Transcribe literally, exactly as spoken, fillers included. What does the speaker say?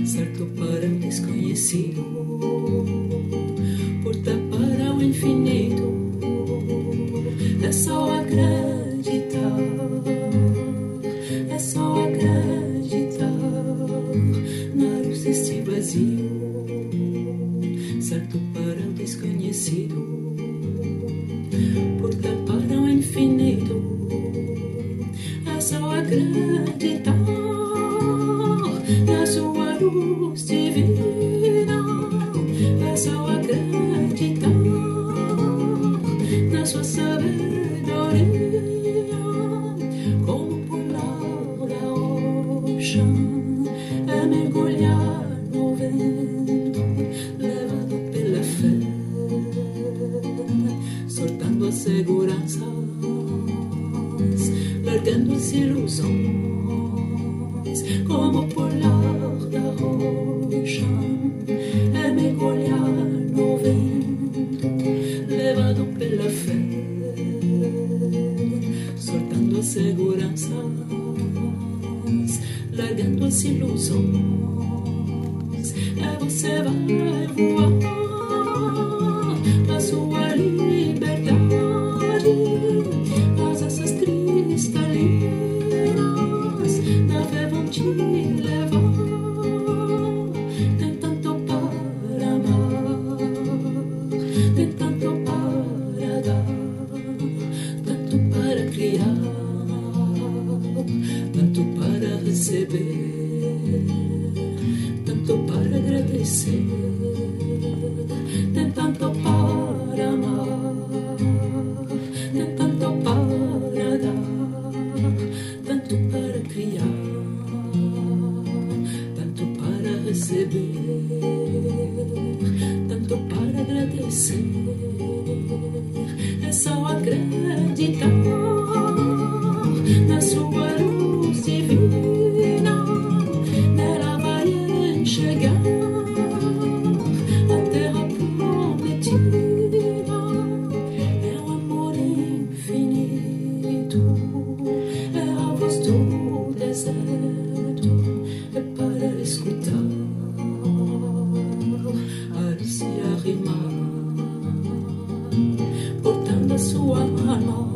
certo para o desconhecido, porta para o infinito. É só acreditar, é só acreditar. Na luz deste vazio, certo para o desconhecido, porta para o infinito. É só acreditar na sua luz divina. É só acreditar na sua sabedoria. Como pular da rocha, é mergulhar no vento, levado pela fé, soltando as seguranças, largando as ilusões. Como pular da rocha, é mergulhar no vento, levado pela fé, soltando as seguranças, largando as ilusões. É você vai voar pra sua liberdade, as asas cristalinas na fé vão te levar. Tem tanto para amar, tem tanto para dar, tanto para criar, tanto para receber, tanto para agradecer. Tem tanto para amar, tem tanto para dar, tanto para criar, tanto para receber, tanto para agradecer. É só acreditar na sua luz divina. Nela vai enxergar a terra prometida. É o amor infinito, é a voz do deserto, é para escutar, a se arrimar, portando a sua alma